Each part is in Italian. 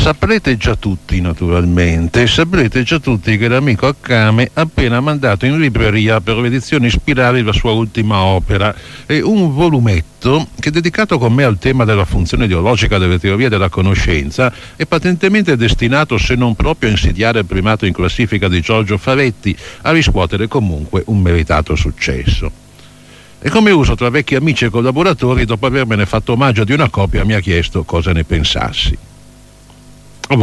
Saprete già tutti, naturalmente, saprete già tutti che l'amico Accame ha appena mandato in libreria per le edizioni Spirali la sua ultima opera, un volumetto che, dedicato con me al tema della funzione ideologica delle teorie della conoscenza, è patentemente destinato, se non proprio a insidiare il primato in classifica di Giorgio Faletti, a riscuotere comunque un meritato successo. E come uso tra vecchi amici e collaboratori, dopo avermene fatto omaggio di una copia, mi ha chiesto cosa ne pensassi. A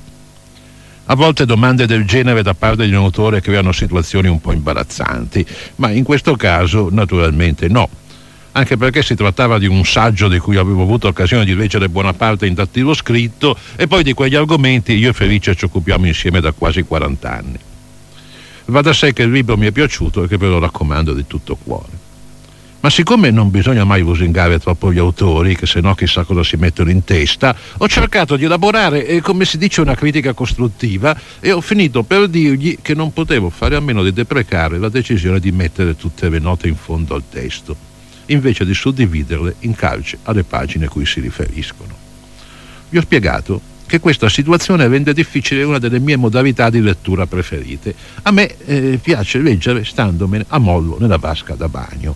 volte domande del genere da parte di un autore creano situazioni un po' imbarazzanti, ma in questo caso naturalmente no, anche perché si trattava di un saggio di cui avevo avuto occasione di leggere buona parte in dattilo scritto, e poi di quegli argomenti io e Felice ci occupiamo insieme da quasi 40 anni. Va da sé che il libro mi è piaciuto e che ve lo raccomando di tutto cuore. Ma siccome non bisogna mai lusingare troppo gli autori, che se no chissà cosa si mettono in testa, ho cercato di elaborare, come si dice, una critica costruttiva, e ho finito per dirgli che non potevo fare a meno di deprecare la decisione di mettere tutte le note in fondo al testo, invece di suddividerle in calce alle pagine a cui si riferiscono. Vi ho spiegato che questa situazione rende difficile una delle mie modalità di lettura preferite. A me piace leggere standomene a mollo nella vasca da bagno.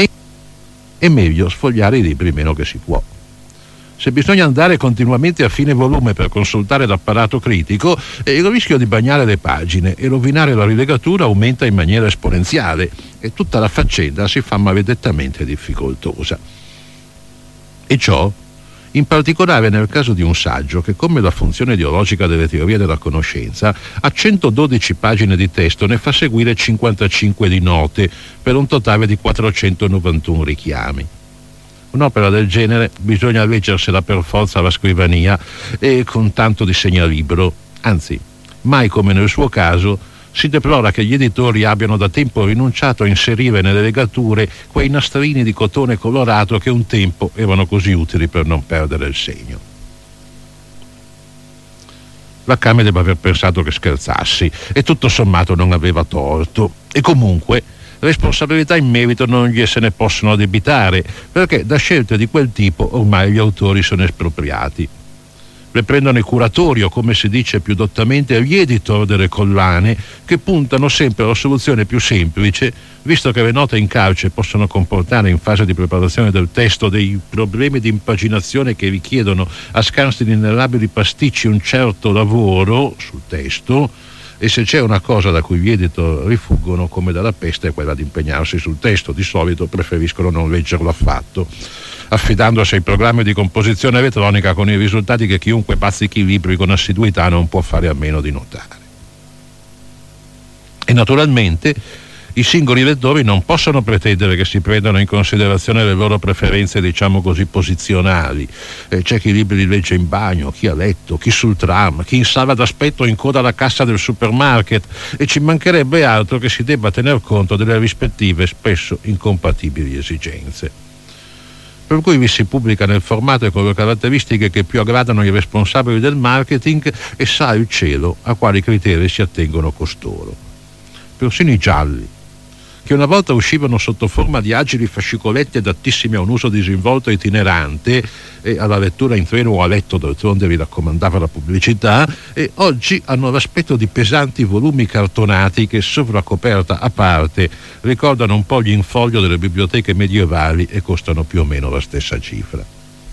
È meglio sfogliare i libri meno che si può. Se bisogna andare continuamente a fine volume per consultare l'apparato critico, il rischio di bagnare le pagine e rovinare la rilegatura aumenta in maniera esponenziale e tutta la faccenda si fa maledettamente difficoltosa. E ciò in particolare nel caso di un saggio che, come la funzione ideologica delle teorie della conoscenza, a 112 pagine di testo ne fa seguire 55 di note, per un totale di 491 richiami. Un'opera del genere bisogna leggersela per forza alla scrivania e con tanto di segnalibro, anzi, mai come nel suo caso, si deplora che gli editori abbiano da tempo rinunciato a inserire nelle legature quei nastrini di cotone colorato che un tempo erano così utili per non perdere il segno. L'Accame deve aver pensato che scherzassi e tutto sommato non aveva torto, e comunque responsabilità in merito non gli se ne possono addebitare, perché da scelte di quel tipo ormai gli autori sono espropriati. Le prendono i curatori, o come si dice più dottamente gli editor delle collane, che puntano sempre alla soluzione più semplice, visto che le note in calce possono comportare in fase di preparazione del testo dei problemi di impaginazione che richiedono a scansi di inenarrabili pasticci un certo lavoro sul testo, e se c'è una cosa da cui gli editor rifuggono come dalla peste è quella di impegnarsi sul testo. Di solito preferiscono non leggerlo affatto, affidandosi ai programmi di composizione elettronica, con i risultati che chiunque bazzichi i libri con assiduità non può fare a meno di notare. E naturalmente i singoli lettori non possono pretendere che si prendano in considerazione le loro preferenze, diciamo così, posizionali. C'è chi i libri li legge in bagno, chi a letto, chi sul tram, chi in sala d'aspetto in coda alla cassa del supermarket, e ci mancherebbe altro che si debba tener conto delle rispettive, spesso incompatibili esigenze. Per cui vi si pubblica nel formato e con le caratteristiche che più aggradano i responsabili del marketing, e sa il cielo a quali criteri si attengono costoro. Persino i gialli, che una volta uscivano sotto forma di agili fascicoletti adattissimi a un uso disinvolto e itinerante e alla lettura in treno o a letto, d'altronde vi raccomandava la pubblicità, e oggi hanno l'aspetto di pesanti volumi cartonati che, sovracoperta a parte, ricordano un po' gli infoglio delle biblioteche medievali e costano più o meno la stessa cifra.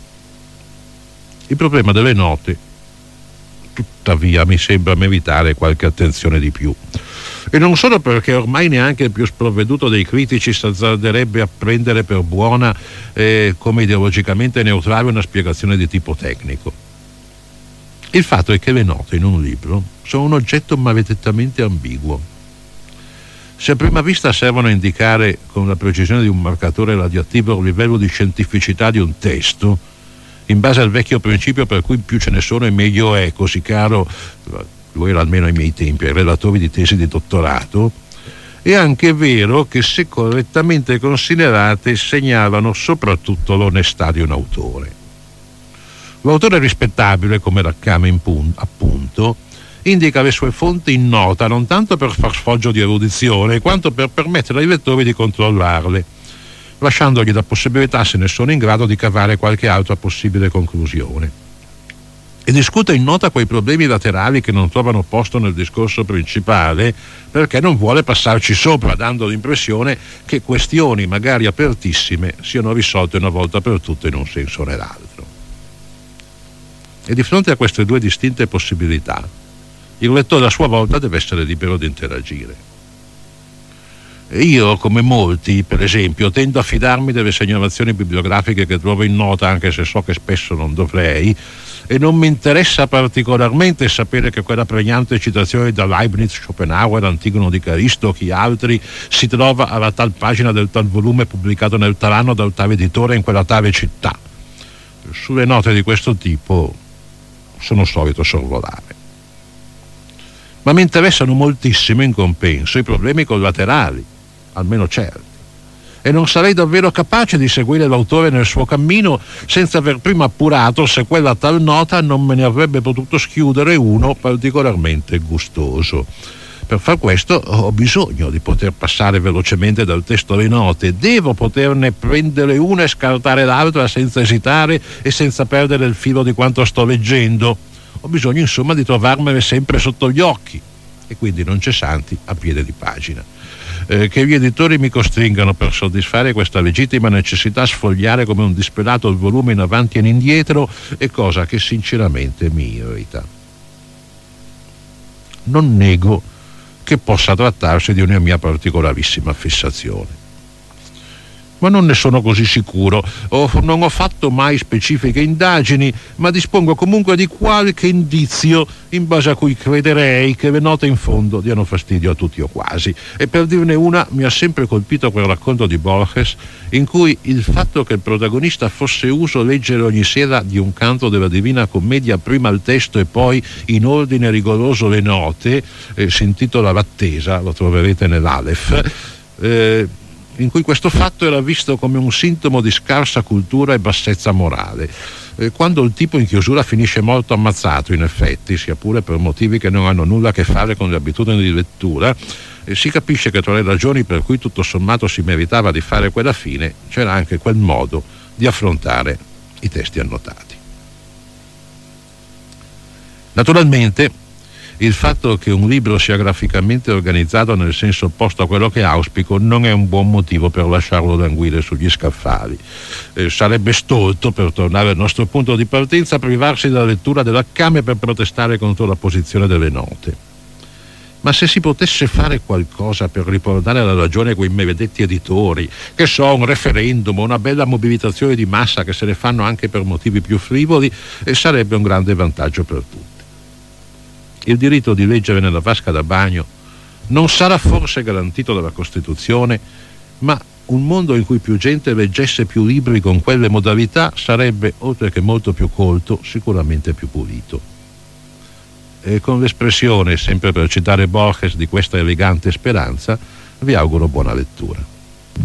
Il problema delle note, tuttavia, mi sembra meritare qualche attenzione di più. E non solo perché ormai neanche il più sprovveduto dei critici s'azzarderebbe a prendere per buona, come ideologicamente neutrale, una spiegazione di tipo tecnico. Il fatto è che le note in un libro sono un oggetto maledettamente ambiguo. Se a prima vista servono a indicare con la precisione di un marcatore radioattivo il livello di scientificità di un testo, in base al vecchio principio per cui più ce ne sono e meglio è, così caro, lo era almeno ai miei tempi, ai relatori di tesi di dottorato, è anche vero che, se correttamente considerate, segnalano soprattutto l'onestà di un autore. L'autore rispettabile, come l'Accame appunto, indica le sue fonti in nota non tanto per far sfoggio di erudizione, quanto per permettere ai lettori di controllarle, lasciandogli la possibilità, se ne sono in grado, di cavare qualche altra possibile conclusione. e discute in nota quei problemi laterali che non trovano posto nel discorso principale, perché non vuole passarci sopra, dando l'impressione che questioni magari apertissime siano risolte una volta per tutte in un senso o nell'altro. E di fronte a queste due distinte possibilità, il lettore a sua volta deve essere libero di interagire. Io, come molti, per esempio, tendo a fidarmi delle segnalazioni bibliografiche che trovo in nota, anche se so che spesso non dovrei, e non mi interessa particolarmente sapere che quella pregnante citazione da Leibniz, Schopenhauer, Antigono di Caristo o chi altri si trova alla tal pagina del tal volume pubblicato nel tal anno dal tale editore in quella tale città. Sulle note di questo tipo sono solito sorvolare. Ma mi interessano moltissimo in compenso i problemi collaterali, almeno certi, e non sarei davvero capace di seguire l'autore nel suo cammino senza aver prima appurato se quella tal nota non me ne avrebbe potuto schiudere uno particolarmente gustoso. Per far questo ho bisogno di poter passare velocemente dal testo alle note, devo poterne prendere una e scartare l'altra senza esitare e senza perdere il filo di quanto sto leggendo. Ho bisogno insomma di trovarmele sempre sotto gli occhi e quindi non cessanti a piede di pagina. Che gli editori mi costringano per soddisfare questa legittima necessità a sfogliare come un disperato il volume in avanti e in indietro è cosa che sinceramente mi irrita. Non nego che possa trattarsi di una mia particolarissima fissazione, ma non ne sono così sicuro. Non ho fatto mai specifiche indagini, ma dispongo comunque di qualche indizio in base a cui crederei che le note in fondo diano fastidio a tutti o quasi. E per dirne una, mi ha sempre colpito quel racconto di Borges in cui il fatto che il protagonista fosse uso leggere ogni sera di un canto della Divina Commedia prima il testo e poi in ordine rigoroso le note, si intitola L'attesa, lo troverete nell'Aleph, in cui questo fatto era visto come un sintomo di scarsa cultura e bassezza morale. Quando il tipo in chiusura finisce morto ammazzato, in effetti, sia pure per motivi che non hanno nulla a che fare con le abitudini di lettura, si capisce che tra le ragioni per cui tutto sommato si meritava di fare quella fine c'era anche quel modo di affrontare i testi annotati. Naturalmente, il fatto che un libro sia graficamente organizzato nel senso opposto a quello che auspico non è un buon motivo per lasciarlo languire sugli scaffali. Sarebbe stolto, per tornare al nostro punto di partenza, privarsi della lettura dell'accame per protestare contro la posizione delle note. Ma se si potesse fare qualcosa per riportare alla ragione quei maledetti editori, che so, un referendum, una bella mobilitazione di massa che se ne fanno anche per motivi più frivoli, sarebbe un grande vantaggio per tutti. Il diritto di leggere nella vasca da bagno non sarà forse garantito dalla Costituzione, ma un mondo in cui più gente leggesse più libri con quelle modalità sarebbe, oltre che molto più colto, sicuramente più pulito. E con l'espressione, sempre per citare Borges, di questa elegante speranza, vi auguro buona lettura.